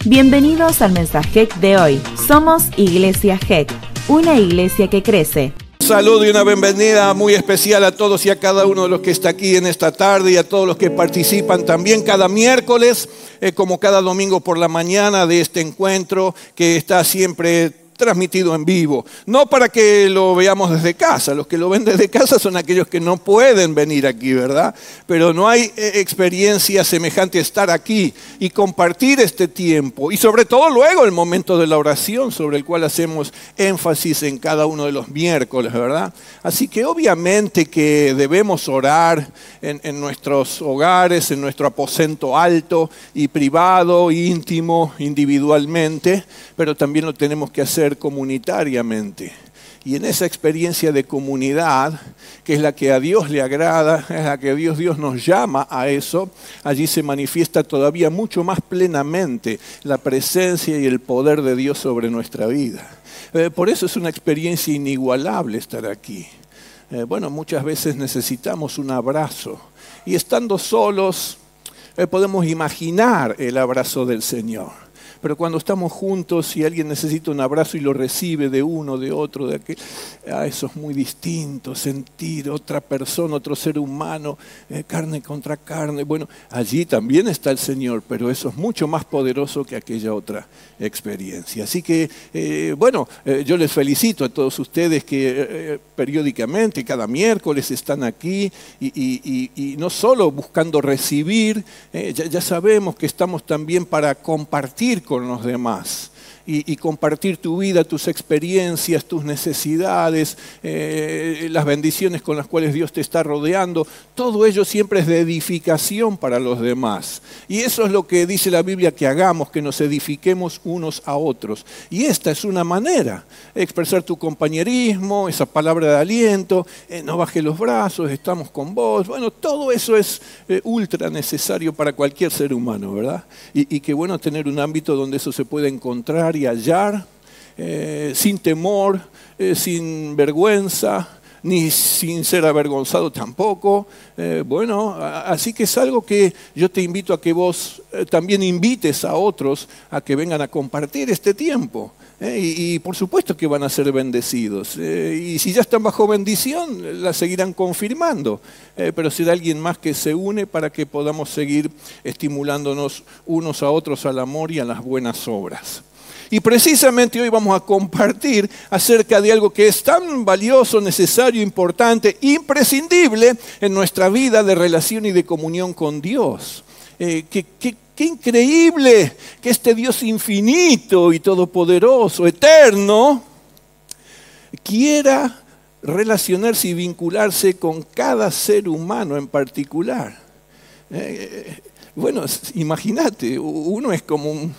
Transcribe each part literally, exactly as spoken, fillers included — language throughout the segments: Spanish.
Bienvenidos al mensaje de hoy. Somos Iglesia G E C, una iglesia que crece. Un saludo y una bienvenida muy especial a todos y a cada uno de los que está aquí en esta tarde y a todos los que participan también cada miércoles, eh, como cada domingo por la mañana de este encuentro que está siempre transmitido en vivo. No para que lo veamos desde casa, los que lo ven desde casa son aquellos que no pueden venir aquí, ¿verdad? Pero no hay eh, experiencia semejante a estar aquí y compartir este tiempo. Y sobre todo luego el momento de la oración, sobre el cual hacemos énfasis en cada uno de los miércoles, ¿verdad? Así que obviamente que debemos orar en, en nuestros hogares, en nuestro aposento alto y privado, íntimo, individualmente, pero también lo tenemos que hacer comunitariamente. Y en esa experiencia de comunidad, que es la que a Dios le agrada, es la que Dios, Dios nos llama a eso, allí se manifiesta todavía mucho más plenamente la presencia y el poder de Dios sobre nuestra vida. Eh, por eso es una experiencia inigualable estar aquí. Eh, bueno, muchas veces necesitamos un abrazo y estando solos eh, podemos imaginar el abrazo del Señor. Pero cuando estamos juntos y alguien necesita un abrazo y lo recibe de uno, de otro, de aquel, ah, eso es muy distinto, sentir otra persona, otro ser humano, eh, carne contra carne. Bueno, allí también está el Señor, pero eso es mucho más poderoso que aquella otra experiencia. Así que, eh, bueno, eh, yo les felicito a todos ustedes que eh, periódicamente, cada miércoles están aquí y, y, y, y no solo buscando recibir, eh, ya, ya sabemos que estamos también para compartir con los demás y, y compartir tu vida, tus experiencias, tus necesidades, eh, las bendiciones con las cuales Dios te está rodeando. Todo ello siempre es de edificación para los demás. Y eso es lo que dice la Biblia que hagamos, que nos edifiquemos unos a otros. Y esta es una manera, expresar tu compañerismo, esa palabra de aliento, eh, no bajes los brazos, estamos con vos. Bueno, todo eso es eh, ultra necesario para cualquier ser humano, ¿verdad? Y, y qué bueno tener un ámbito donde eso se puede encontrar y hallar, eh, sin temor, eh, sin vergüenza, ni sin ser avergonzado tampoco. Eh, bueno, así que es algo que yo te invito a que vos eh, también invites a otros a que vengan a compartir este tiempo. Eh, y, y por supuesto que van a ser bendecidos. Eh, y si ya están bajo bendición, la seguirán confirmando. Eh, pero será alguien más que se une para que podamos seguir estimulándonos unos a otros al amor y a las buenas obras. Y precisamente hoy vamos a compartir acerca de algo que es tan valioso, necesario, importante, imprescindible en nuestra vida de relación y de comunión con Dios. Eh, que, que, qué increíble que este Dios infinito y todopoderoso, eterno, quiera relacionarse y vincularse con cada ser humano en particular. Eh, bueno, imagínate, uno es como un...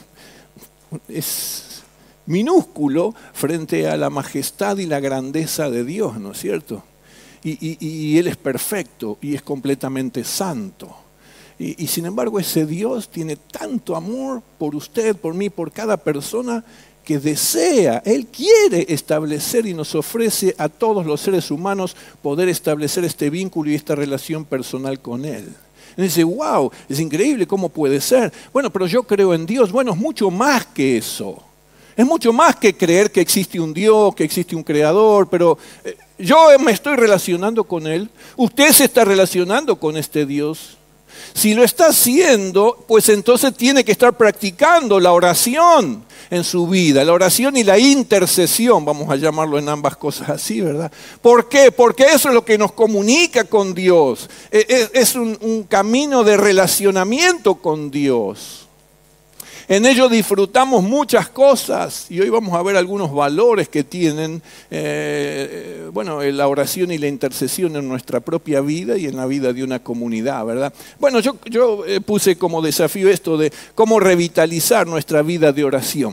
es minúsculo frente a la majestad y la grandeza de Dios, ¿no es cierto? Y, y, y Él es perfecto y es completamente santo. Y, y sin embargo ese Dios tiene tanto amor por usted, por mí, por cada persona que desea, Él quiere establecer y nos ofrece a todos los seres humanos poder establecer este vínculo y esta relación personal con Él. Y dice, wow, es increíble, ¿cómo puede ser? Bueno, pero yo creo en Dios. Bueno, es mucho más que eso. Es mucho más que creer que existe un Dios, que existe un creador, pero eh, yo me estoy relacionando con Él. Usted se está relacionando con este Dios. Si lo está haciendo, pues entonces tiene que estar practicando la oración en su vida, la oración y la intercesión, vamos a llamarlo en ambas cosas así, ¿verdad? ¿Por qué? Porque eso es lo que nos comunica con Dios, es un, un camino de relacionamiento con Dios. En ello disfrutamos muchas cosas y hoy vamos a ver algunos valores que tienen eh, bueno, la oración y la intercesión en nuestra propia vida y en la vida de una comunidad, ¿verdad? Bueno, yo, yo puse como desafío esto de cómo revitalizar nuestra vida de oración.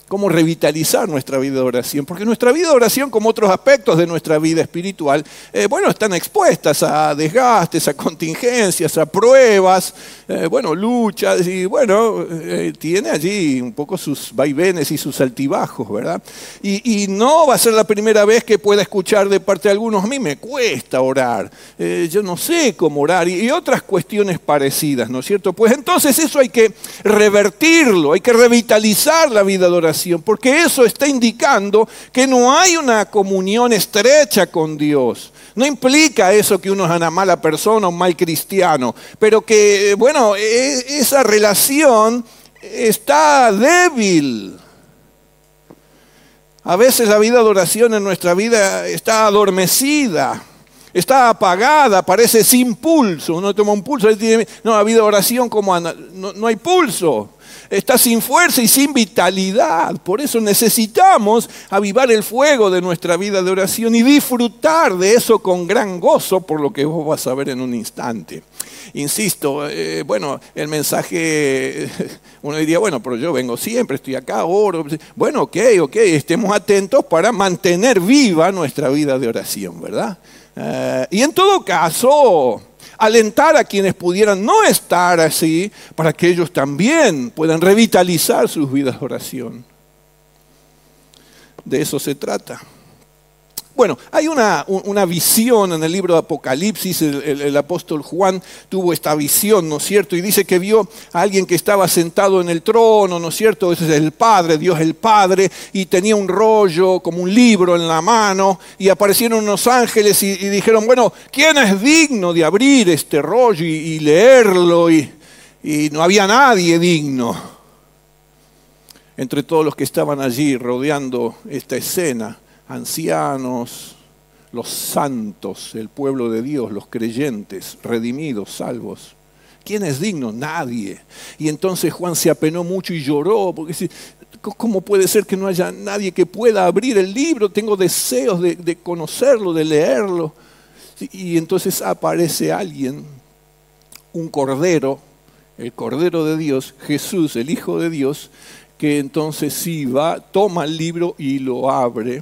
cómo revitalizar nuestra vida de oración, porque nuestra vida de oración, como otros aspectos de nuestra vida espiritual, eh, bueno, están expuestas a desgastes, a contingencias, a pruebas, eh, bueno, luchas, y bueno, eh, tiene allí un poco sus vaivenes y sus altibajos, ¿verdad? Y, y no va a ser la primera vez que pueda escuchar de parte de algunos, a mí me cuesta orar, eh, yo no sé cómo orar, y, y otras cuestiones parecidas, ¿no es cierto? Pues entonces eso hay que revertirlo, hay que revitalizar la vida de oración, porque eso está indicando que no hay una comunión estrecha con Dios. No implica eso que uno es una mala persona, un mal cristiano, pero que, bueno, esa relación está débil. A veces la vida de oración en nuestra vida está adormecida, está apagada, parece sin pulso. Uno toma un pulso, no, la vida de oración como anda, no, no hay pulso. Está sin fuerza y sin vitalidad. Por eso necesitamos avivar el fuego de nuestra vida de oración y disfrutar de eso con gran gozo, por lo que vos vas a ver en un instante. Insisto, eh, bueno, el mensaje, uno diría, bueno, pero yo vengo siempre, estoy acá, oro. Bueno, ok, ok, estemos atentos para mantener viva nuestra vida de oración, ¿verdad? Uh, y en todo caso, alentar a quienes pudieran no estar así, para que ellos también puedan revitalizar sus vidas de oración. De eso se trata. Bueno, hay una, una visión en el libro de Apocalipsis, el, el, el apóstol Juan tuvo esta visión, ¿no es cierto? Y dice que vio a alguien que estaba sentado en el trono, ¿no es cierto? Ese es el Padre, Dios el Padre, y tenía un rollo, como un libro en la mano, y aparecieron unos ángeles y, y dijeron, bueno, ¿quién es digno de abrir este rollo y, y leerlo? Y, y no había nadie digno entre todos los que estaban allí rodeando esta escena. Ancianos, los santos, el pueblo de Dios, los creyentes, redimidos, salvos. ¿Quién es digno? Nadie. Y entonces Juan se apenó mucho y lloró, porque dice, ¿cómo puede ser que no haya nadie que pueda abrir el libro? Tengo deseos de, de conocerlo, de leerlo. Y entonces aparece alguien, un cordero, el Cordero de Dios, Jesús, el Hijo de Dios, que entonces sí va, toma el libro y lo abre.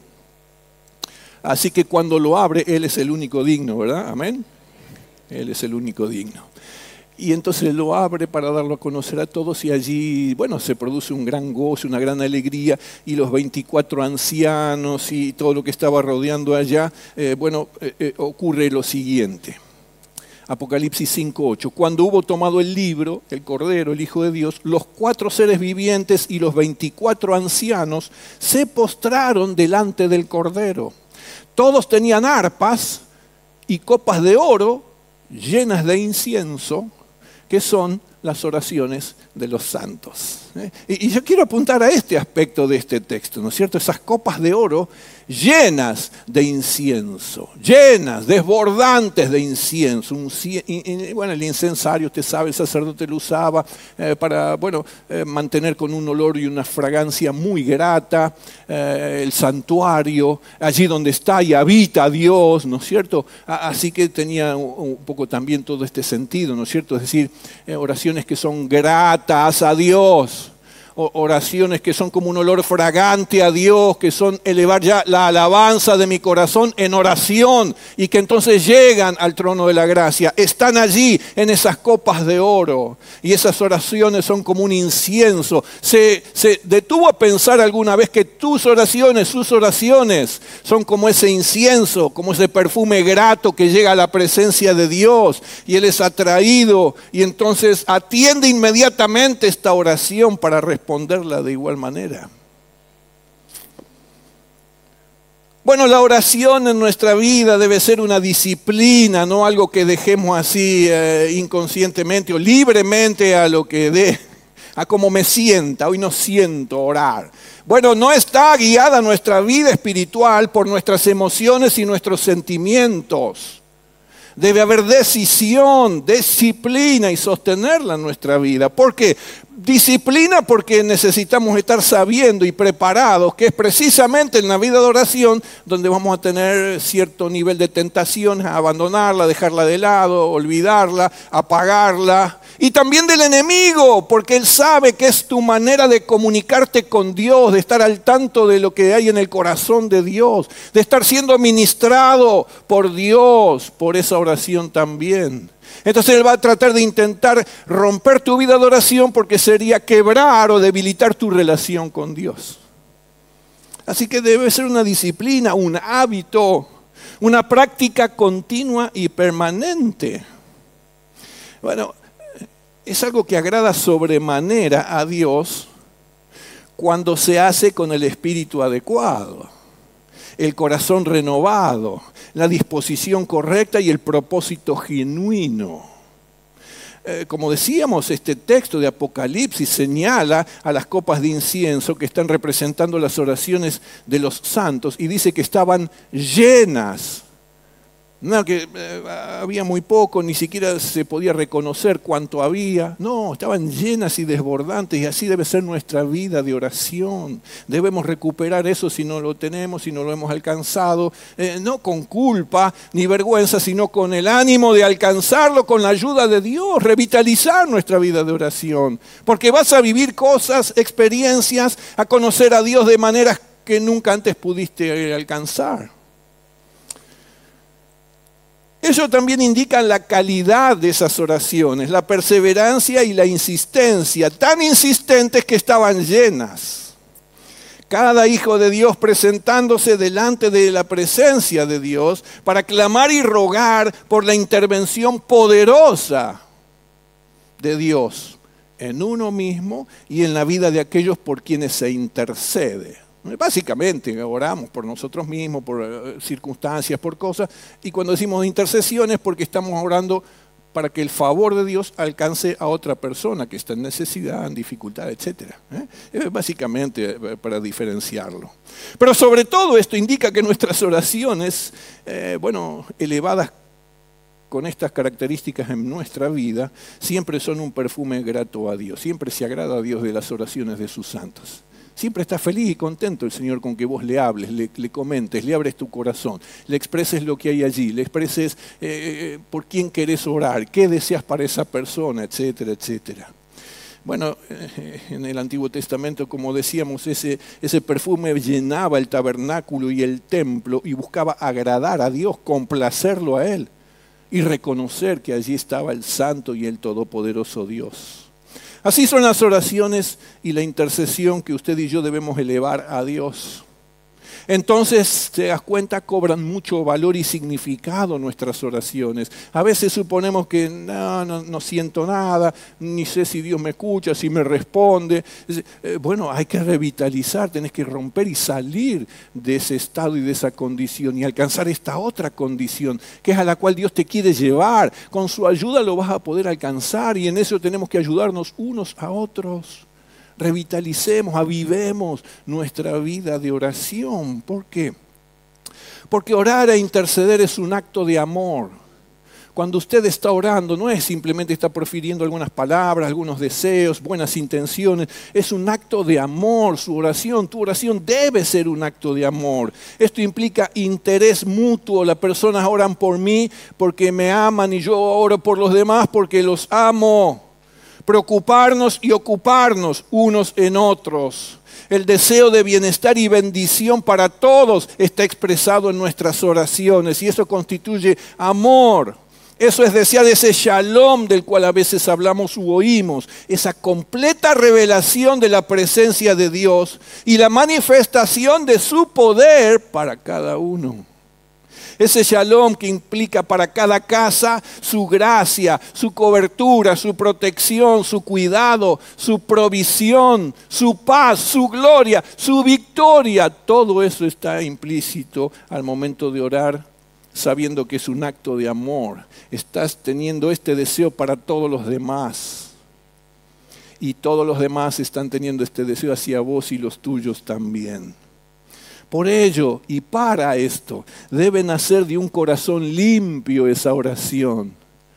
Así que cuando lo abre, Él es el único digno, ¿verdad? Amén. Él es el único digno. Y entonces lo abre para darlo a conocer a todos y allí, bueno, se produce un gran gozo, una gran alegría y los veinticuatro ancianos y todo lo que estaba rodeando allá, eh, bueno, eh, eh, ocurre lo siguiente. Apocalipsis cinco ocho. Cuando hubo tomado el libro, el Cordero, el Hijo de Dios, los cuatro seres vivientes y los veinticuatro ancianos se postraron delante del Cordero. Todos tenían arpas y copas de oro llenas de incienso, que son las oraciones de los santos. Y yo quiero apuntar a este aspecto de este texto, ¿no es cierto? Esas copas de oro llenas de incienso, llenas, desbordantes de incienso. Un, bueno, el incensario, usted sabe, el sacerdote lo usaba eh, para, bueno, eh, mantener con un olor y una fragancia muy grata eh, el santuario, allí donde está y habita Dios, ¿no es cierto? Así que tenía un poco también todo este sentido, ¿no es cierto? Es decir, eh, oraciones que son gratas a Dios. Oraciones que son como un olor fragante a Dios, que son elevar ya la alabanza de mi corazón en oración y que entonces llegan al trono de la gracia. Están allí en esas copas de oro y esas oraciones son como un incienso. ¿Se, se detuvo a pensar alguna vez que tus oraciones, sus oraciones son como ese incienso, como ese perfume grato que llega a la presencia de Dios y Él es atraído y entonces atiende inmediatamente esta oración para responder? Responderla de igual manera. Bueno, la oración en nuestra vida debe ser una disciplina, no algo que dejemos así eh, inconscientemente o libremente a lo que dé, a como me sienta. Hoy no siento orar. Bueno, no está guiada nuestra vida espiritual por nuestras emociones y nuestros sentimientos. Debe haber decisión, disciplina y sostenerla en nuestra vida. ¿Por qué? Disciplina porque necesitamos estar sabiendo y preparados, que es precisamente en la vida de oración donde vamos a tener cierto nivel de tentación, a abandonarla, dejarla de lado, olvidarla, apagarla. Y también del enemigo, porque él sabe que es tu manera de comunicarte con Dios, de estar al tanto de lo que hay en el corazón de Dios, de estar siendo ministrado por Dios, por esa oración también. Entonces él va a tratar de intentar romper tu vida de oración porque sería quebrar o debilitar tu relación con Dios. Así que debe ser una disciplina, un hábito, una práctica continua y permanente. Bueno, es algo que agrada sobremanera a Dios cuando se hace con el espíritu adecuado, el corazón renovado, la disposición correcta y el propósito genuino. Eh, como decíamos, este texto de Apocalipsis señala a las copas de incienso que están representando las oraciones de los santos y dice que estaban llenas. No, que eh, había muy poco, ni siquiera se podía reconocer cuánto había. No, estaban llenas y desbordantes y así debe ser nuestra vida de oración. Debemos recuperar eso si no lo tenemos, si no lo hemos alcanzado, eh, no con culpa ni vergüenza, sino con el ánimo de alcanzarlo con la ayuda de Dios, revitalizar nuestra vida de oración. Porque vas a vivir cosas, experiencias, a conocer a Dios de maneras que nunca antes pudiste alcanzar. Ello también indica la calidad de esas oraciones, la perseverancia y la insistencia, tan insistentes que estaban llenas. Cada hijo de Dios presentándose delante de la presencia de Dios para clamar y rogar por la intervención poderosa de Dios en uno mismo y en la vida de aquellos por quienes se intercede. Básicamente oramos por nosotros mismos, por uh, circunstancias, por cosas, y cuando decimos intercesiones porque estamos orando para que el favor de Dios alcance a otra persona que está en necesidad, en dificultad, etcétera. ¿Eh? Básicamente para diferenciarlo. Pero sobre todo esto indica que nuestras oraciones, eh, bueno, elevadas con estas características en nuestra vida, siempre son un perfume grato a Dios, siempre se agrada a Dios de las oraciones de sus santos. Siempre está feliz y contento el Señor con que vos le hables, le, le comentes, le abres tu corazón, le expreses lo que hay allí, le expreses eh, por quién querés orar, qué deseas para esa persona, etcétera, etcétera. Bueno, eh, en el Antiguo Testamento, como decíamos, ese, ese perfume llenaba el tabernáculo y el templo y buscaba agradar a Dios, complacerlo a Él y reconocer que allí estaba el Santo y el Todopoderoso Dios. Así son las oraciones y la intercesión que usted y yo debemos elevar a Dios. Entonces, te das cuenta, cobran mucho valor y significado nuestras oraciones. A veces suponemos que no, no, no siento nada, ni sé si Dios me escucha, si me responde. Bueno, hay que revitalizar, tenés que romper y salir de ese estado y de esa condición y alcanzar esta otra condición, que es a la cual Dios te quiere llevar. Con su ayuda lo vas a poder alcanzar y en eso tenemos que ayudarnos unos a otros. Revitalicemos, avivemos nuestra vida de oración. ¿Por qué? Porque orar e interceder es un acto de amor. Cuando usted está orando, no es simplemente estar profiriendo algunas palabras, algunos deseos, buenas intenciones. Es un acto de amor, su oración. Tu oración debe ser un acto de amor. Esto implica interés mutuo. Las personas oran por mí porque me aman y yo oro por los demás porque los amo. Preocuparnos y ocuparnos unos en otros. El deseo de bienestar y bendición para todos está expresado en nuestras oraciones y eso constituye amor. Eso es desear ese shalom del cual a veces hablamos u oímos, esa completa revelación de la presencia de Dios y la manifestación de su poder para cada uno. Ese shalom que implica para cada casa su gracia, su cobertura, su protección, su cuidado, su provisión, su paz, su gloria, su victoria. Todo eso está implícito al momento de orar, sabiendo que es un acto de amor. Estás teniendo este deseo para todos los demás. Y todos los demás están teniendo este deseo hacia vos y los tuyos también. Por ello y para esto debe nacer de un corazón limpio esa oración.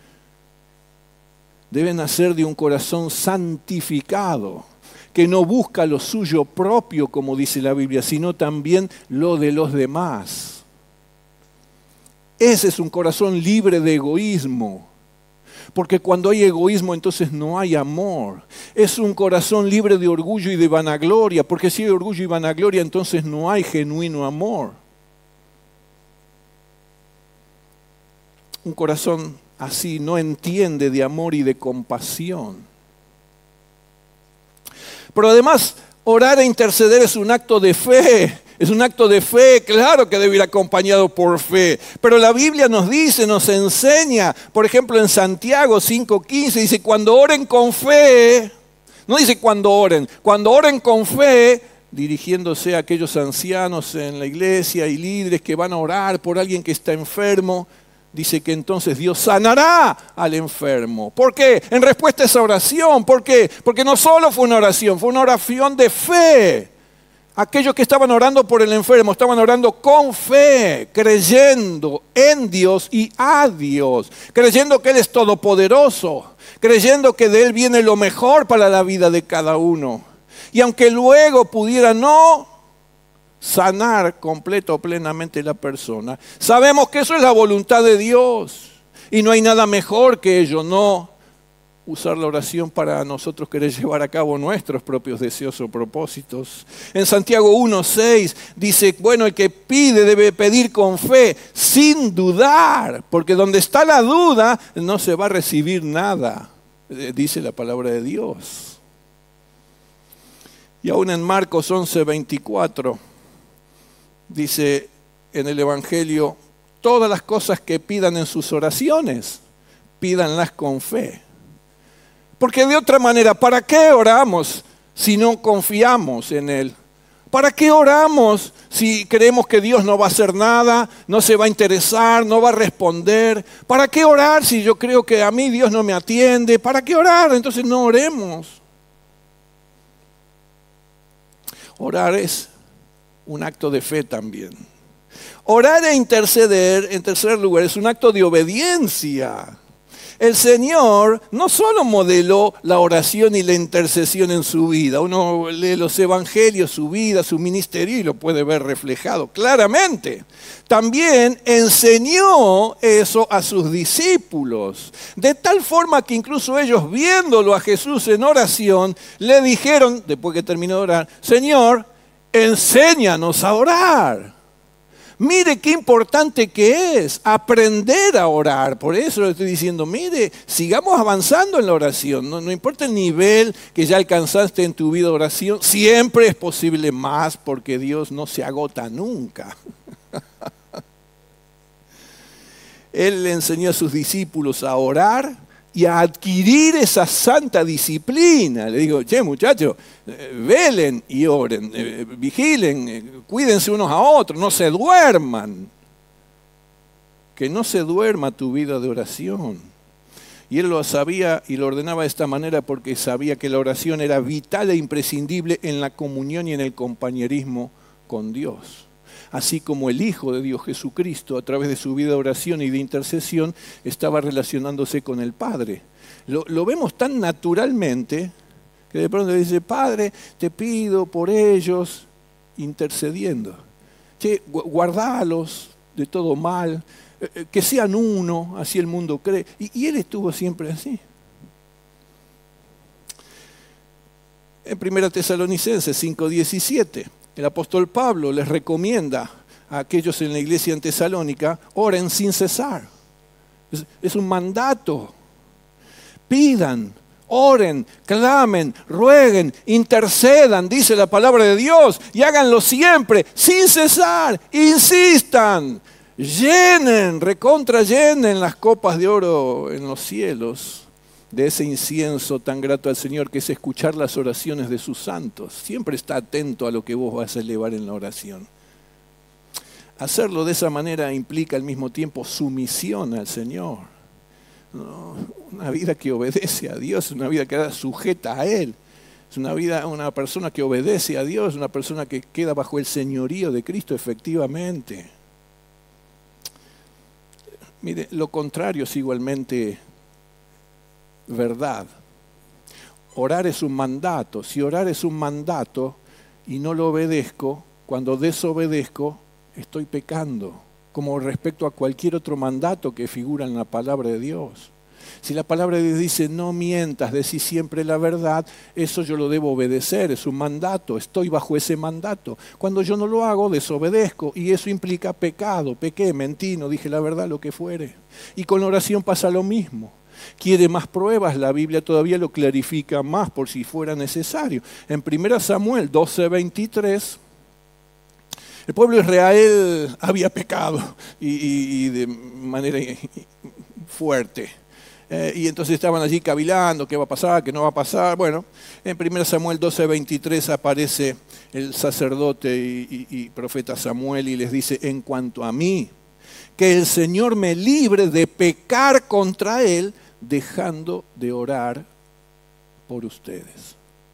Debe nacer de un corazón santificado, que no busca lo suyo propio, como dice la Biblia, sino también lo de los demás. Ese es un corazón libre de egoísmo. Porque cuando hay egoísmo, entonces no hay amor. Es un corazón libre de orgullo y de vanagloria, porque si hay orgullo y vanagloria, entonces no hay genuino amor. Un corazón así no entiende de amor y de compasión. Pero además, orar e interceder es un acto de fe. Es un acto de fe, claro que debe ir acompañado por fe. Pero la Biblia nos dice, nos enseña, por ejemplo en Santiago cinco quince, dice, cuando oren con fe, no dice cuando oren, cuando oren con fe, dirigiéndose a aquellos ancianos en la iglesia y líderes que van a orar por alguien que está enfermo, dice que entonces Dios sanará al enfermo. ¿Por qué? En respuesta a esa oración. ¿Por qué? Porque no solo fue una oración, fue una oración de fe. Aquellos que estaban orando por el enfermo estaban orando con fe, creyendo en Dios y a Dios, creyendo que Él es todopoderoso, creyendo que de Él viene lo mejor para la vida de cada uno. Y aunque luego pudiera no sanar completo o plenamente la persona, sabemos que eso es la voluntad de Dios y no hay nada mejor que ello, no usar la oración para nosotros querer llevar a cabo nuestros propios deseos o propósitos. En Santiago uno seis dice, bueno, el que pide debe pedir con fe, sin dudar, porque donde está la duda no se va a recibir nada, dice la palabra de Dios. Y aún en Marcos once veinticuatro dice en el Evangelio, todas las cosas que pidan en sus oraciones, pídanlas con fe. Porque de otra manera, ¿para qué oramos si no confiamos en Él? ¿Para qué oramos si creemos que Dios no va a hacer nada, no se va a interesar, no va a responder? ¿Para qué orar si yo creo que a mí Dios no me atiende? ¿Para qué orar? Entonces no oremos. Orar es un acto de fe también. Orar e interceder, en tercer lugar, es un acto de obediencia. El Señor no solo modeló la oración y la intercesión en su vida. Uno lee los evangelios, su vida, su ministerio y lo puede ver reflejado claramente. También enseñó eso a sus discípulos. De tal forma que incluso ellos, viéndolo a Jesús en oración, le dijeron, después que terminó de orar, Señor, enséñanos a orar. Mire qué importante que es aprender a orar. Por eso le estoy diciendo, mire, sigamos avanzando en la oración. No, no importa el nivel que ya alcanzaste en tu vida de oración, siempre es posible más porque Dios no se agota nunca. Él le enseñó a sus discípulos a orar y a adquirir esa santa disciplina. Le digo, che muchachos, eh, velen y oren, eh, vigilen, eh, cuídense unos a otros, no se duerman. Que no se duerma tu vida de oración. Y él lo sabía y lo ordenaba de esta manera porque sabía que la oración era vital e imprescindible en la comunión y en el compañerismo con Dios. Así como el Hijo de Dios Jesucristo, a través de su vida de oración y de intercesión, estaba relacionándose con el Padre. Lo, lo vemos tan naturalmente que de pronto dice, Padre, te pido por ellos, intercediendo. Che, guardalos de todo mal, que sean uno, así el mundo cree. Y, y Él estuvo siempre así. En primera Tesalonicenses cinco diecisiete. El apóstol Pablo les recomienda a aquellos en la iglesia en Tesalónica, oren sin cesar. Es, es un mandato. Pidan, oren, clamen, rueguen, intercedan, dice la palabra de Dios, y háganlo siempre, sin cesar, insistan, llenen, recontra llenen las copas de oro en los cielos de ese incienso tan grato al Señor que es escuchar las oraciones de sus santos. Siempre está atento a lo que vos vas a elevar en la oración. Hacerlo de esa manera implica al mismo tiempo sumisión al Señor. No, una vida que obedece a Dios, una vida que queda sujeta a Él. Es una vida, una persona que obedece a Dios, una persona que queda bajo el señorío de Cristo efectivamente. Mire, lo contrario es igualmente verdad. Orar es un mandato. Si orar es un mandato y no lo obedezco, cuando desobedezco, estoy pecando, como respecto a cualquier otro mandato que figura en la palabra de Dios. Si la palabra de Dios dice no mientas, decís siempre la verdad, eso yo lo debo obedecer, es un mandato, estoy bajo ese mandato. Cuando yo no lo hago, desobedezco y eso implica pecado, pequé, mentí, no dije la verdad, lo que fuere. Y con la oración pasa lo mismo. Quiere más pruebas, la Biblia todavía lo clarifica más por si fuera necesario. En primera Samuel doce veintitrés, el pueblo de Israel había pecado y, y, y de manera fuerte. Eh, y entonces estaban allí cavilando, qué va a pasar, qué no va a pasar. Bueno, en primera Samuel doce veintitrés aparece el sacerdote y, y, y profeta Samuel y les dice, en cuanto a mí, que el Señor me libre de pecar contra Él, dejando de orar por ustedes.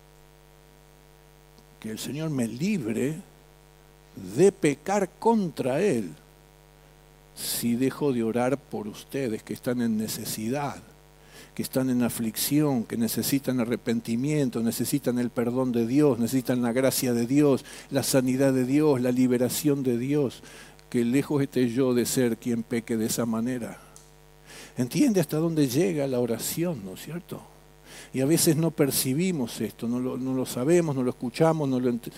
Que el Señor me libre de pecar contra Él, si dejo de orar por ustedes que están en necesidad, que están en aflicción, que necesitan arrepentimiento, necesitan el perdón de Dios, necesitan la gracia de Dios, la sanidad de Dios, la liberación de Dios, que lejos esté yo de ser quien peque de esa manera. ¿Entiende hasta dónde llega la oración, no es cierto? Y a veces no percibimos esto, no lo, no lo sabemos, no lo escuchamos, no lo entendemos.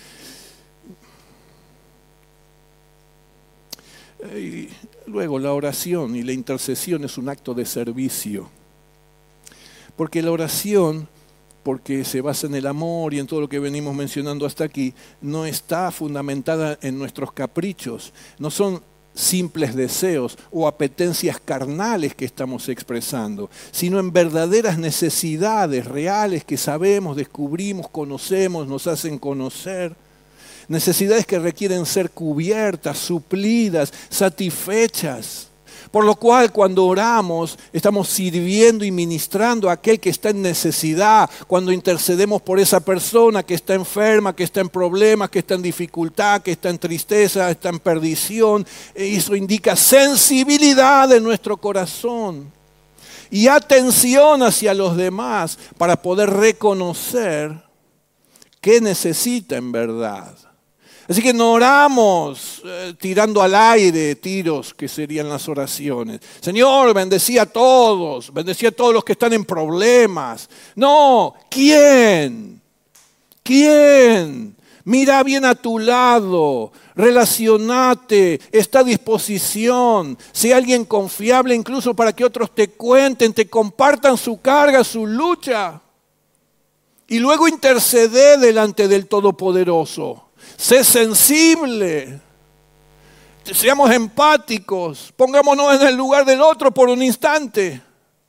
Y luego la oración y la intercesión es un acto de servicio. Porque la oración, porque se basa en el amor y en todo lo que venimos mencionando hasta aquí, no está fundamentada en nuestros caprichos, no son simples deseos o apetencias carnales que estamos expresando, sino en verdaderas necesidades reales que sabemos, descubrimos, conocemos, nos hacen conocer. Necesidades que requieren ser cubiertas, suplidas, satisfechas. Por lo cual, cuando oramos, estamos sirviendo y ministrando a aquel que está en necesidad. Cuando intercedemos por esa persona que está enferma, que está en problemas, que está en dificultad, que está en tristeza, está en perdición, eso indica sensibilidad en nuestro corazón y atención hacia los demás para poder reconocer qué necesita en verdad. Así que no oramos eh, tirando al aire tiros, que serían las oraciones. Señor, bendecí a todos, bendecí a todos los que están en problemas. No, ¿quién? ¿Quién? Mira bien a tu lado, relacionate, está a disposición. Sé alguien confiable incluso para que otros te cuenten, te compartan su carga, su lucha. Y luego intercede delante del Todopoderoso. Sé sensible, seamos empáticos, pongámonos en el lugar del otro por un instante.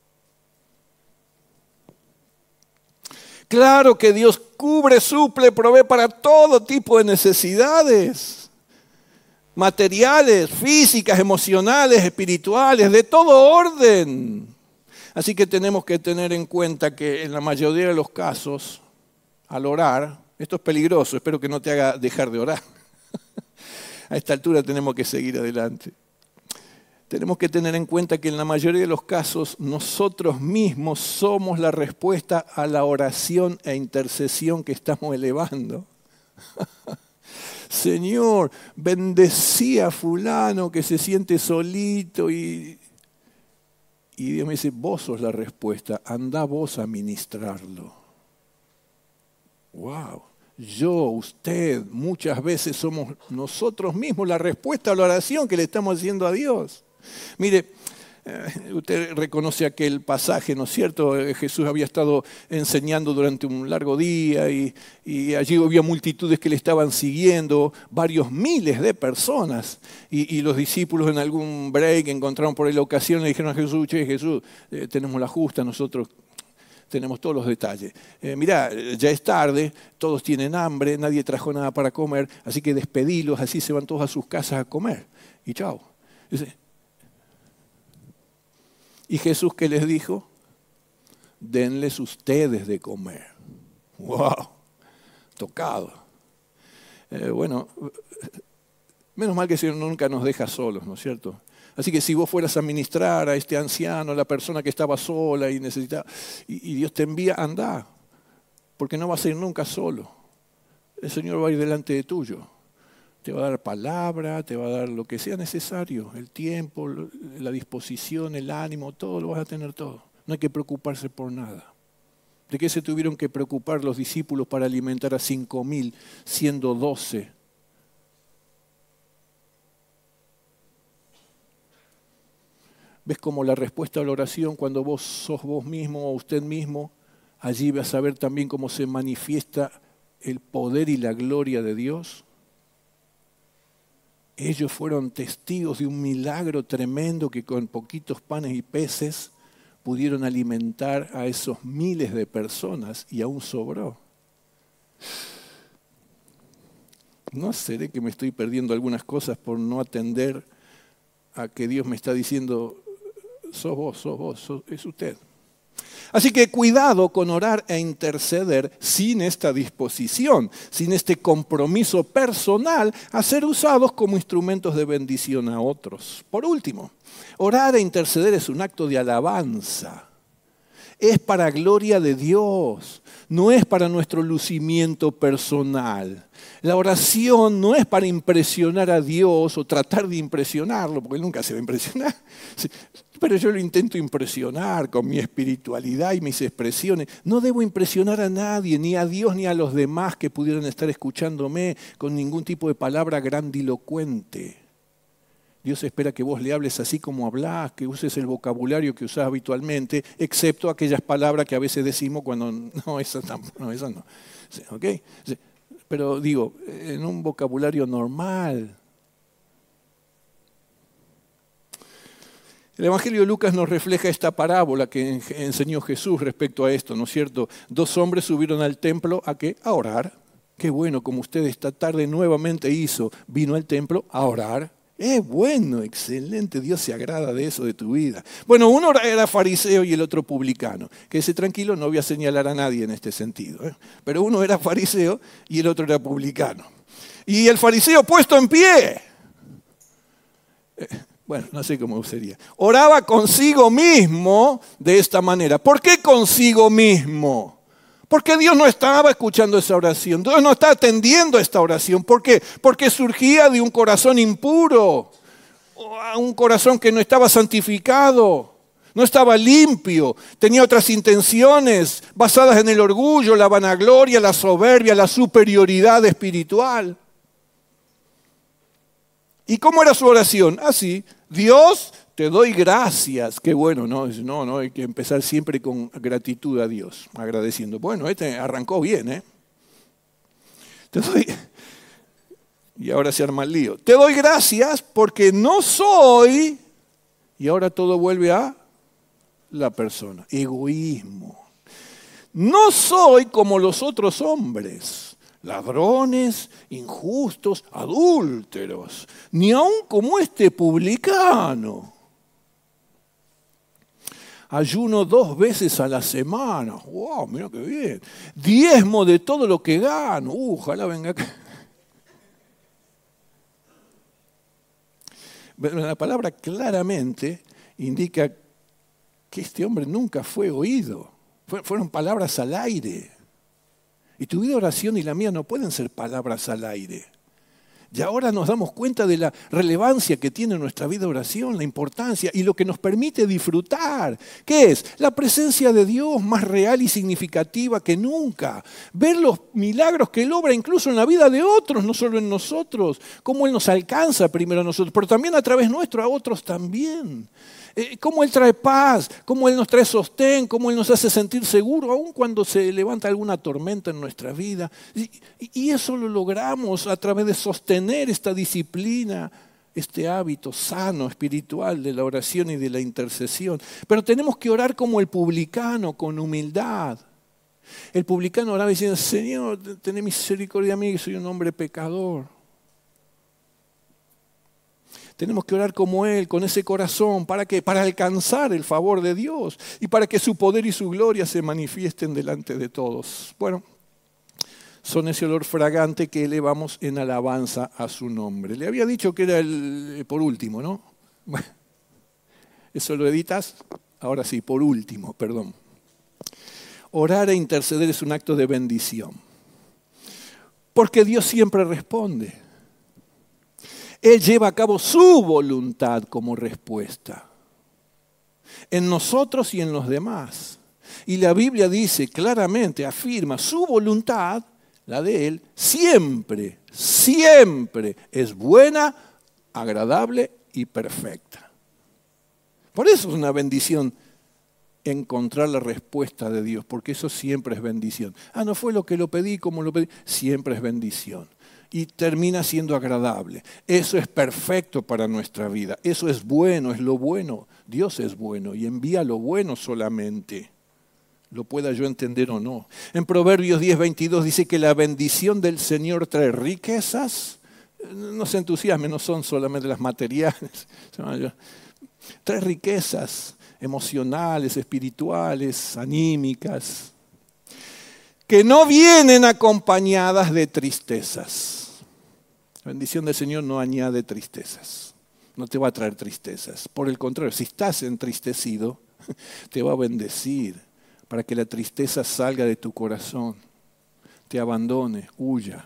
Claro que Dios cubre, suple, provee para todo tipo de necesidades, materiales, físicas, emocionales, espirituales, de todo orden. Así que tenemos que tener en cuenta que en la mayoría de los casos, al orar, esto es peligroso, espero que no te haga dejar de orar. A esta altura tenemos que seguir adelante. Tenemos que tener en cuenta que en la mayoría de los casos nosotros mismos somos la respuesta a la oración e intercesión que estamos elevando. Señor, bendecí a fulano que se siente solito y, y Dios me dice, vos sos la respuesta, andá vos a ministrarlo. Wow. Yo, usted, muchas veces somos nosotros mismos la respuesta a la oración que le estamos haciendo a Dios. Mire, eh, usted reconoce aquel pasaje, ¿no es cierto? Jesús había estado enseñando durante un largo día y, y allí había multitudes que le estaban siguiendo, varios miles de personas. Y, y los discípulos en algún break encontraron por ahí la ocasión y le dijeron a Jesús, che, Jesús, eh, tenemos la justa, nosotros tenemos todos los detalles. Eh, mirá, ya es tarde, todos tienen hambre, nadie trajo nada para comer, así que despedilos, así se van todos a sus casas a comer. Y chao. Dice, ¿y Jesús qué les dijo? Denles ustedes de comer. ¡Wow! Tocado. Eh, bueno, menos mal que el Señor nunca nos deja solos, ¿no es cierto? Así que si vos fueras a ministrar a este anciano, a la persona que estaba sola y necesitaba, y, y Dios te envía, andá, porque no vas a ir nunca solo. El Señor va a ir delante de tuyo. Te va a dar palabra, te va a dar lo que sea necesario, el tiempo, la disposición, el ánimo, todo lo vas a tener todo. No hay que preocuparse por nada. ¿De qué se tuvieron que preocupar los discípulos para alimentar a cinco mil, siendo doce? ¿Ves cómo la respuesta a la oración, cuando vos sos vos mismo o usted mismo, allí vas a ver también cómo se manifiesta el poder y la gloria de Dios? Ellos fueron testigos de un milagro tremendo que con poquitos panes y peces pudieron alimentar a esos miles de personas y aún sobró. ¿No seré que me estoy perdiendo algunas cosas por no atender a que Dios me está diciendo, sos vos, sos vos, sos, es usted? Así que cuidado con orar e interceder sin esta disposición, sin este compromiso personal a ser usados como instrumentos de bendición a otros. Por último, orar e interceder es un acto de alabanza. Es para gloria de Dios, no es para nuestro lucimiento personal. La oración no es para impresionar a Dios o tratar de impresionarlo, porque Él nunca se va a impresionar. Pero yo lo intento impresionar con mi espiritualidad y mis expresiones. No debo impresionar a nadie, ni a Dios ni a los demás que pudieran estar escuchándome con ningún tipo de palabra grandilocuente. Dios espera que vos le hables así como hablás, que uses el vocabulario que usás habitualmente, excepto aquellas palabras que a veces decimos cuando no, esas no. Esas no. ¿Okay? Pero digo, en un vocabulario normal. El Evangelio de Lucas nos refleja esta parábola que enseñó Jesús respecto a esto, ¿no es cierto? Dos hombres subieron al templo, ¿a qué? A orar. Qué bueno, como usted esta tarde nuevamente hizo, vino al templo a orar. Es bueno, excelente, Dios se agrada de eso, de tu vida. Bueno, uno era fariseo y el otro publicano. Quédese tranquilo, no voy a señalar a nadie en este sentido, ¿eh? Pero uno era fariseo y el otro era publicano. Y el fariseo puesto en pie, eh, bueno, no sé cómo sería, oraba consigo mismo de esta manera. ¿Por qué consigo mismo? Porque Dios no estaba escuchando esa oración, Dios no está atendiendo esta oración. ¿Por qué? Porque surgía de un corazón impuro, un corazón que no estaba santificado, no estaba limpio, tenía otras intenciones basadas en el orgullo, la vanagloria, la soberbia, la superioridad espiritual. ¿Y cómo era su oración? Así, Dios, te doy gracias. Qué bueno, ¿no? No, no, hay que empezar siempre con gratitud a Dios, agradeciendo. Bueno, este arrancó bien, ¿eh? Te doy... Y ahora se arma el lío. Te doy gracias porque no soy... Y ahora todo vuelve a la persona. Egoísmo. No soy como los otros hombres, ladrones, injustos, adúlteros, ni aun como este publicano. Ayuno dos veces a la semana. ¡Wow! Mira qué bien. Diezmo de todo lo que gano. Uh, ojalá venga acá. La palabra claramente indica que este hombre nunca fue oído. Fueron palabras al aire. Y tu vida de oración y la mía no pueden ser palabras al aire. Y ahora nos damos cuenta de la relevancia que tiene nuestra vida de oración, la importancia y lo que nos permite disfrutar. ¿Qué es? La presencia de Dios más real y significativa que nunca. Ver los milagros que Él obra incluso en la vida de otros, no solo en nosotros. Cómo Él nos alcanza primero a nosotros, pero también a través nuestro a otros también. Cómo Él trae paz, cómo Él nos trae sostén, cómo Él nos hace sentir seguros, aun cuando se levanta alguna tormenta en nuestra vida. Y, y eso lo logramos a través de sostener esta disciplina, este hábito sano, espiritual de la oración y de la intercesión. Pero tenemos que orar como el publicano, con humildad. El publicano oraba diciendo, Señor, ten misericordia de mí, que soy un hombre pecador. Tenemos que orar como Él, con ese corazón. ¿Para qué? Para alcanzar el favor de Dios y para que su poder y su gloria se manifiesten delante de todos. Bueno, son ese olor fragante que elevamos en alabanza a su nombre. Le había dicho que era el por último, ¿no? Bueno, ¿eso lo editas? Ahora sí, por último, perdón. Orar e interceder es un acto de bendición. Porque Dios siempre responde. Él lleva a cabo su voluntad como respuesta. en nosotros y en los demás. Y la Biblia dice claramente, afirma, su voluntad, la de Él, siempre, siempre es buena, agradable y perfecta. Por eso es una bendición encontrar la respuesta de Dios, porque eso siempre es bendición. Ah, no fue lo que lo pedí, como lo pedí, siempre es bendición. Y termina siendo agradable. Eso es perfecto para nuestra vida. Eso es bueno, es lo bueno. Dios es bueno y envía lo bueno solamente. Lo pueda yo entender o no. En Proverbios diez veintidós dice que la bendición del Señor trae riquezas. No se entusiasmen, no son solamente las materiales. Trae riquezas emocionales, espirituales, anímicas, que no vienen acompañadas de tristezas. La bendición del Señor no añade tristezas, no te va a traer tristezas. Por el contrario, si estás entristecido, te va a bendecir para que la tristeza salga de tu corazón, te abandone, huya.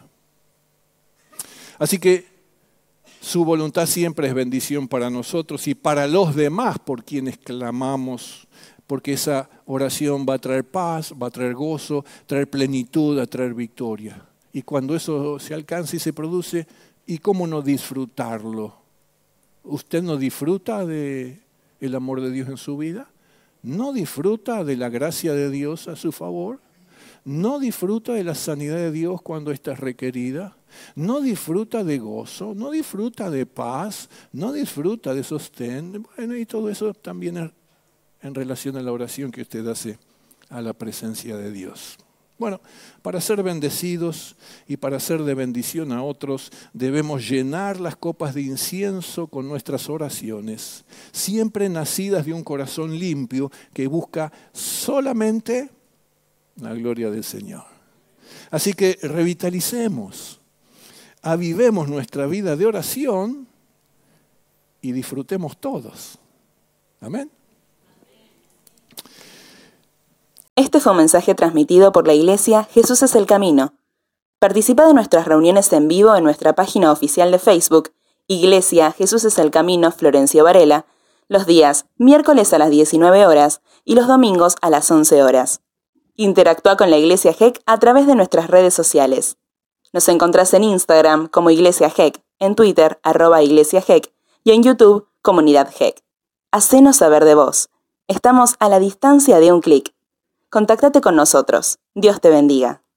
Así que su voluntad siempre es bendición para nosotros y para los demás por quienes clamamos, porque esa oración va a traer paz, va a traer gozo, traer plenitud, a traer victoria. Y cuando eso se alcanza y se produce, ¿y cómo no disfrutarlo? ¿Usted no disfruta del amor de Dios en su vida? ¿No disfruta de la gracia de Dios a su favor? ¿No disfruta de la sanidad de Dios cuando ésta es requerida? ¿No disfruta de gozo? ¿No disfruta de paz? ¿No disfruta de sostén? Bueno, y todo eso también es en relación a la oración que usted hace a la presencia de Dios. Bueno, para ser bendecidos y para ser de bendición a otros, debemos llenar las copas de incienso con nuestras oraciones, siempre nacidas de un corazón limpio que busca solamente la gloria del Señor. Así que revitalicemos, avivemos nuestra vida de oración y disfrutemos todos. Amén. Este fue un mensaje transmitido por la Iglesia Jesús es el Camino. Participa de nuestras reuniones en vivo en nuestra página oficial de Facebook, Iglesia Jesús es el Camino Florencio Varela, los días miércoles a las diecinueve horas y los domingos a las once horas. Interactúa con la Iglesia G E C a través de nuestras redes sociales. Nos encontrás en Instagram como Iglesia G E C, en Twitter, arroba Iglesia G E C, y en YouTube, Comunidad G E C. Hacenos saber de vos. Estamos a la distancia de un clic. Contáctate con nosotros. Dios te bendiga.